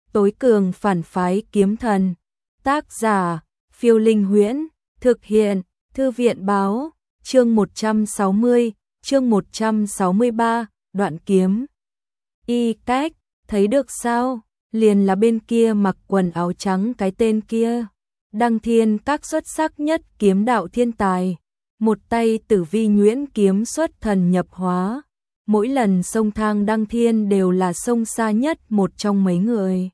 Tối cường phản phái kiếm thần. Tác giả, Phiêu Linh Huyễn. Thực hiện, Thư viện báo. Chương 160, chương 163, đoạn kiếm. Y cách, thấy được sao? Liền là bên kia mặc quần áo trắng cái tên kia. Đăng Thiên Các xuất sắc nhất kiếm đạo thiên tài. Một tay Tử Vi Nhuyễn kiếm xuất thần nhập hóa. Mỗi lần xông thang Đăng Thiên đều là xông xa nhất một trong mấy người.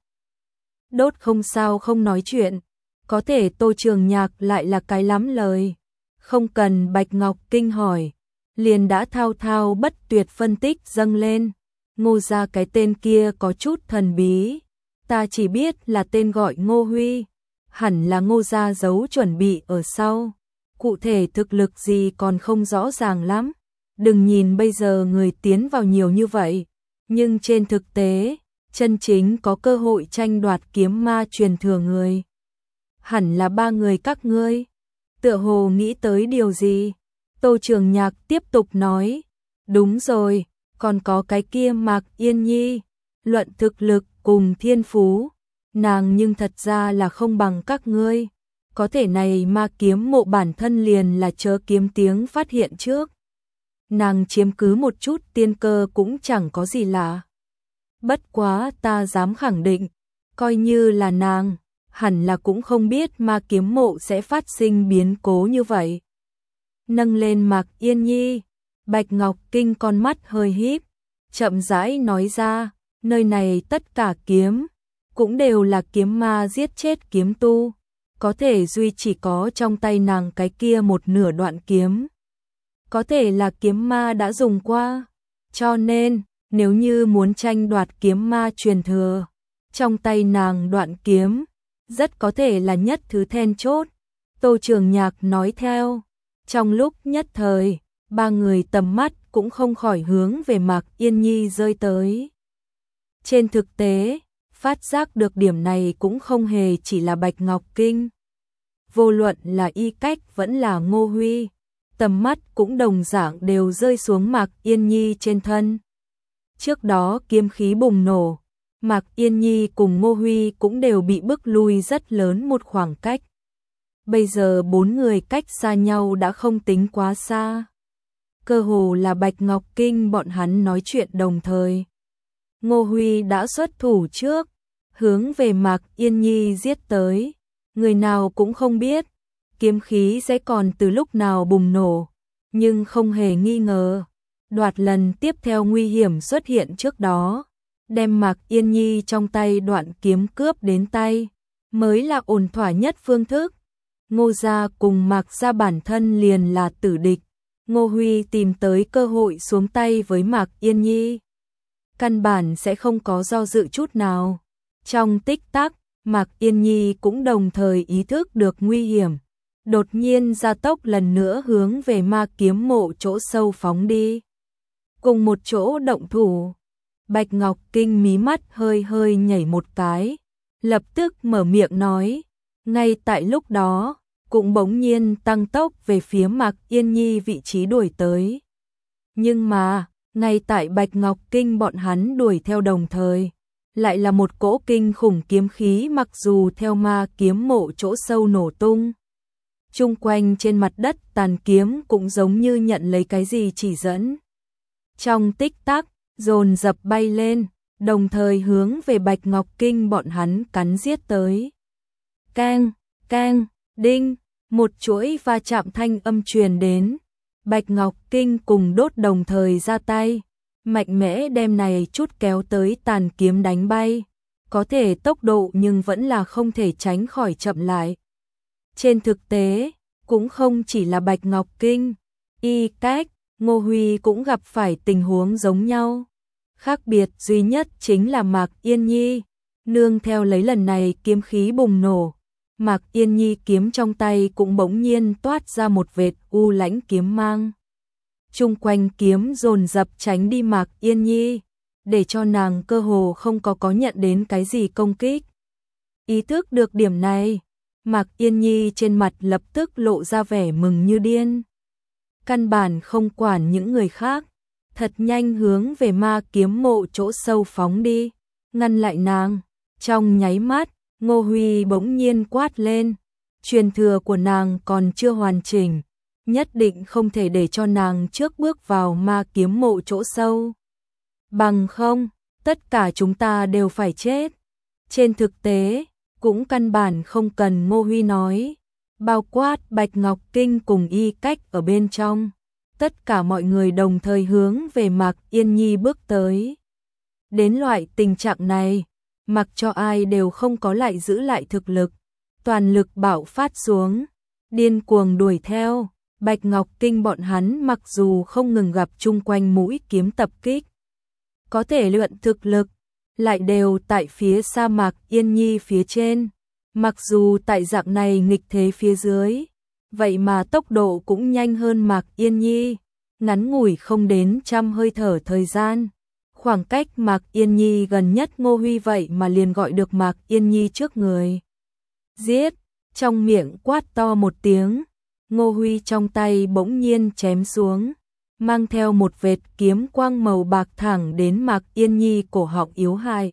Đốt không sao không nói chuyện. Có thể Tô Trường Nhạc lại là cái lắm lời. Không cần Bạch Ngọc Kinh hỏi. Liền đã thao thao bất tuyệt phân tích dâng lên. Ngô gia cái tên kia có chút thần bí. Ta chỉ biết là tên gọi Ngô Huy. Hẳn là Ngô gia giấu chuẩn bị ở sau. Cụ thể thực lực gì còn không rõ ràng lắm. Đừng nhìn bây giờ người tiến vào nhiều như vậy. Nhưng trên thực tế, chân chính có cơ hội tranh đoạt kiếm ma truyền thừa người. Hẳn là 3 người các ngươi. Tựa hồ nghĩ tới điều gì? Tô Trường Nhạc tiếp tục nói. Đúng rồi, còn có cái kia Mạc Yên Nhi. Luận thực lực cùng thiên phú. Nàng nhưng thật ra là không bằng các ngươi. Có thể này ma kiếm mộ bản thân liền là chớ kiếm tiếng phát hiện trước. Nàng chiếm cứ một chút tiên cơ cũng chẳng có gì lạ. Bất quá ta dám khẳng định, coi như là nàng, hẳn là cũng không biết ma kiếm mộ sẽ phát sinh biến cố như vậy. Nâng lên Mạc Yên Nhi, Bạch Ngọc Kinh con mắt hơi híp, chậm rãi nói ra, nơi này tất cả kiếm, cũng đều là kiếm ma giết chết kiếm tu, có thể duy chỉ có trong tay nàng cái kia một nửa đoạn kiếm. Có thể là kiếm ma đã dùng qua, cho nên, nếu như muốn tranh đoạt kiếm ma truyền thừa, trong tay nàng đoạn kiếm, rất có thể là nhất thứ then chốt. Tô Trường Nhạc nói theo, trong lúc nhất thời, 3 người tầm mắt cũng không khỏi hướng về Mạc Yên Nhi rơi tới. Trên thực tế, phát giác được điểm này cũng không hề chỉ là Bạch Ngọc Kinh. Vô luận là Y Cách vẫn là Ngô Huy, tầm mắt cũng đồng dạng đều rơi xuống Mạc Yên Nhi trên thân. Trước đó kiếm khí bùng nổ, Mạc Yên Nhi cùng Ngô Huy cũng đều bị bức lui rất lớn một khoảng cách. Bây giờ 4 người cách xa nhau đã không tính quá xa. Cơ hồ là Bạch Ngọc Kinh bọn hắn nói chuyện đồng thời. Ngô Huy đã xuất thủ trước, hướng về Mạc Yên Nhi giết tới. Người nào cũng không biết, kiếm khí sẽ còn từ lúc nào bùng nổ, nhưng không hề nghi ngờ. Đoạt lần tiếp theo nguy hiểm xuất hiện trước đó, đem Mạc Yên Nhi trong tay đoạn kiếm cướp đến tay, mới là ổn thỏa nhất phương thức. Ngô gia cùng Mạc gia bản thân liền là tử địch, Ngô Huy tìm tới cơ hội xuống tay với Mạc Yên Nhi. Căn bản sẽ không có do dự chút nào. Trong tích tắc, Mạc Yên Nhi cũng đồng thời ý thức được nguy hiểm. Đột nhiên gia tốc lần nữa hướng về ma kiếm mộ chỗ sâu phóng đi. Cùng một chỗ động thủ, Bạch Ngọc Kinh mí mắt hơi hơi nhảy một cái, lập tức mở miệng nói, ngay tại lúc đó, cũng bỗng nhiên tăng tốc về phía Mạc Yên Nhi vị trí đuổi tới. Nhưng mà, ngay tại Bạch Ngọc Kinh bọn hắn đuổi theo đồng thời, lại là một cỗ kinh khủng kiếm khí mặc dù theo ma kiếm mộ chỗ sâu nổ tung. Chung quanh trên mặt đất tàn kiếm cũng giống như nhận lấy cái gì chỉ dẫn. Trong tích tắc, dồn dập bay lên, đồng thời hướng về Bạch Ngọc Kinh bọn hắn cắn giết tới. Keng, keng, đinh, một chuỗi va chạm thanh âm truyền đến. Bạch Ngọc Kinh cùng Đốt đồng thời ra tay, mạnh mẽ đem này chút kéo tới tàn kiếm đánh bay. Có thể tốc độ nhưng vẫn là không thể tránh khỏi chậm lại. Trên thực tế, cũng không chỉ là Bạch Ngọc Kinh, Y Cách, Ngô Huy cũng gặp phải tình huống giống nhau. Khác biệt duy nhất chính là Mạc Yên Nhi, nương theo lấy lần này kiếm khí bùng nổ. Mạc Yên Nhi kiếm trong tay cũng bỗng nhiên toát ra một vệt u lãnh kiếm mang. Chung quanh kiếm dồn dập tránh đi Mạc Yên Nhi, để cho nàng cơ hồ không có nhận đến cái gì công kích. Ý thức được điểm này, Mạc Yên Nhi trên mặt lập tức lộ ra vẻ mừng như điên. Căn bản không quản những người khác, thật nhanh hướng về ma kiếm mộ chỗ sâu phóng đi, ngăn lại nàng. Trong nháy mắt, Ngô Huy bỗng nhiên quát lên, truyền thừa của nàng còn chưa hoàn chỉnh, nhất định không thể để cho nàng trước bước vào ma kiếm mộ chỗ sâu. Bằng không, tất cả chúng ta đều phải chết. Trên thực tế, cũng căn bản không cần Ngô Huy nói, bao quát Bạch Ngọc Kinh cùng Y Cách ở bên trong. Tất cả mọi người đồng thời hướng về Mạc Yên Nhi bước tới. Đến loại tình trạng này, mặc cho ai đều không có lại giữ lại thực lực, toàn lực bạo phát xuống, điên cuồng đuổi theo. Bạch Ngọc Kinh bọn hắn mặc dù không ngừng gặp chung quanh mũi kiếm tập kích, có thể luyện thực lực, lại đều tại phía sa Mạc Yên Nhi phía trên. Mặc dù tại dạng này nghịch thế phía dưới, vậy mà tốc độ cũng nhanh hơn Mạc Yên Nhi, ngắn ngủi không đến trăm hơi thở thời gian. Khoảng cách Mạc Yên Nhi gần nhất Ngô Huy vậy mà liền gọi được Mạc Yên Nhi trước người. Giết, trong miệng quát to một tiếng, Ngô Huy trong tay bỗng nhiên chém xuống, mang theo một vệt kiếm quang màu bạc thẳng đến Mạc Yên Nhi cổ họng yếu hại.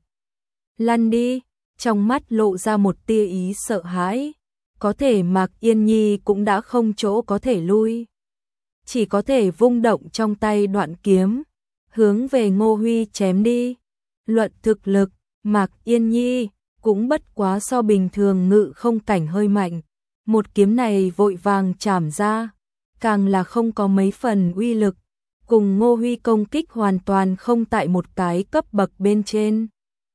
Lăn đi, trong mắt lộ ra một tia ý sợ hãi, có thể Mạc Yên Nhi cũng đã không chỗ có thể lui. Chỉ có thể vung động trong tay đoạn kiếm, hướng về Ngô Huy chém đi. Luận thực lực, Mạc Yên Nhi cũng bất quá so bình thường ngự không cảnh hơi mạnh. Một kiếm này vội vàng chảm ra, càng là không có mấy phần uy lực, cùng Ngô Huy công kích hoàn toàn không tại một cái cấp bậc bên trên.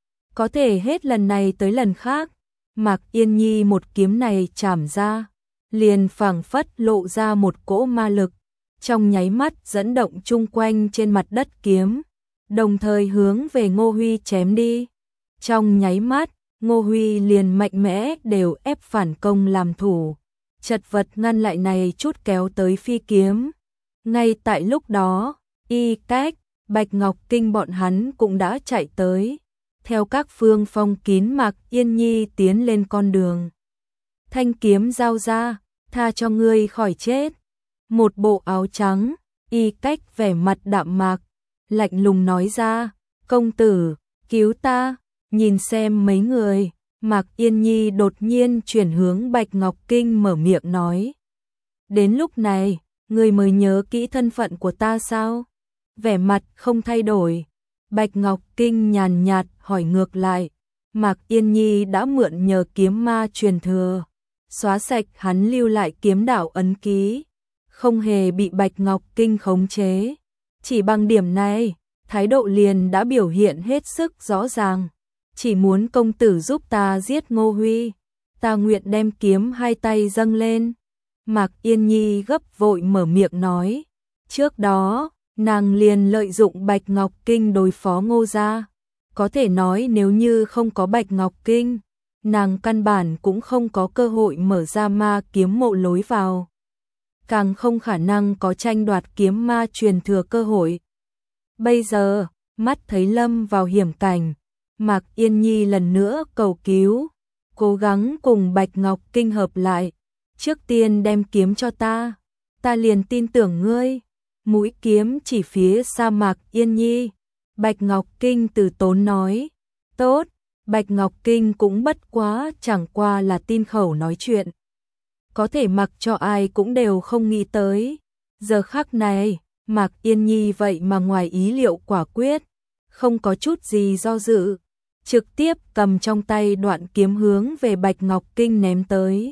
Có thể hết lần này tới lần khác, Mạc Yên Nhi một kiếm này chảm ra, liền phảng phất lộ ra một cỗ ma lực, trong nháy mắt dẫn động chung quanh trên mặt đất kiếm, đồng thời hướng về Ngô Huy chém đi. Trong nháy mắt, Ngô Huy liền mạnh mẽ đều ép phản công làm thủ, chật vật ngăn lại này chút kéo tới phi kiếm. Ngay tại lúc đó, Y Cách, Bạch Ngọc Kinh bọn hắn cũng đã chạy tới, theo các phương phong kín Mạc Yên Nhi tiến lên con đường. Thanh kiếm giao ra, tha cho ngươi khỏi chết. Một bộ áo trắng, Y Cách vẻ mặt đạm mạc, lạnh lùng nói ra, công tử, cứu ta. Nhìn xem mấy người, Mạc Yên Nhi đột nhiên chuyển hướng Bạch Ngọc Kinh mở miệng nói. Đến lúc này, ngươi mới nhớ kỹ thân phận của ta sao? Vẻ mặt không thay đổi. Bạch Ngọc Kinh nhàn nhạt hỏi ngược lại. Mạc Yên Nhi đã mượn nhờ kiếm ma truyền thừa, xóa sạch hắn lưu lại kiếm đạo ấn ký, không hề bị Bạch Ngọc Kinh khống chế. Chỉ bằng điểm này, thái độ liền đã biểu hiện hết sức rõ ràng. Chỉ muốn công tử giúp ta giết Ngô Huy, ta nguyện đem kiếm hai tay dâng lên. Mạc Yên Nhi gấp vội mở miệng nói. Trước đó, nàng liền lợi dụng Bạch Ngọc Kinh đối phó Ngô gia. Có thể nói nếu như không có Bạch Ngọc Kinh, nàng căn bản cũng không có cơ hội mở ra ma kiếm mộ lối vào. Càng không khả năng có tranh đoạt kiếm ma truyền thừa cơ hội. Bây giờ, mắt thấy lâm vào hiểm cảnh, Mạc Yên Nhi lần nữa cầu cứu, cố gắng cùng Bạch Ngọc Kinh hợp lại. Trước tiên đem kiếm cho ta liền tin tưởng ngươi. Mũi kiếm chỉ phía xa Mạc Yên Nhi. Bạch Ngọc Kinh từ tốn nói, tốt. Bạch Ngọc Kinh cũng bất quá chẳng qua là tin khẩu nói chuyện. Có thể mặc cho ai cũng đều không nghĩ tới. Giờ khắc này, Mạc Yên Nhi vậy mà ngoài ý liệu quả quyết, không có chút gì do dự, trực tiếp cầm trong tay đoạn kiếm hướng về Bạch Ngọc Kinh ném tới.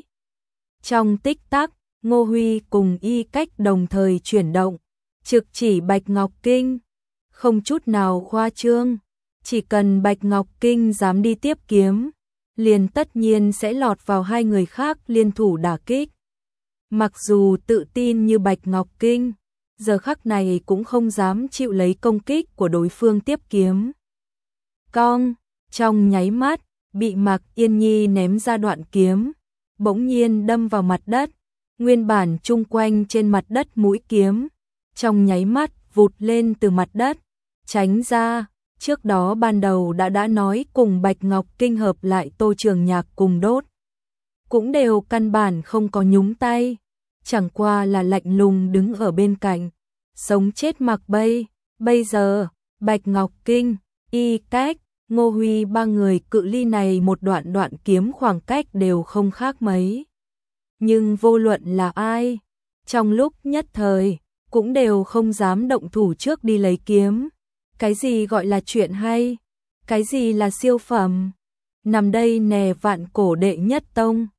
Trong tích tắc, Ngô Huy cùng Y Cách đồng thời chuyển động, trực chỉ Bạch Ngọc Kinh, không chút nào khoa trương, chỉ cần Bạch Ngọc Kinh dám đi tiếp kiếm, liền tất nhiên sẽ lọt vào hai người khác liên thủ đả kích. Mặc dù tự tin như Bạch Ngọc Kinh, giờ khắc này cũng không dám chịu lấy công kích của đối phương tiếp kiếm. Cong, trong nháy mắt, bị Mạc Yên Nhi ném ra đoạn kiếm, bỗng nhiên đâm vào mặt đất, nguyên bản chung quanh trên mặt đất mũi kiếm, trong nháy mắt vụt lên từ mặt đất, tránh ra. Trước đó ban đầu đã nói cùng Bạch Ngọc Kinh hợp lại Tô Trường Nhạc cùng đốt, cũng đều căn bản không có nhúng tay, chẳng qua là lạnh lùng đứng ở bên cạnh, sống chết mặc bay. Bây giờ, Bạch Ngọc Kinh, Y Cách, Ngô Huy ba người cự ly này một đoạn kiếm khoảng cách đều không khác mấy. Nhưng vô luận là ai, trong lúc nhất thời, cũng đều không dám động thủ trước đi lấy kiếm. Cái gì gọi là chuyện hay? Cái gì là siêu phẩm? Nằm đây nè vạn cổ đệ nhất tông.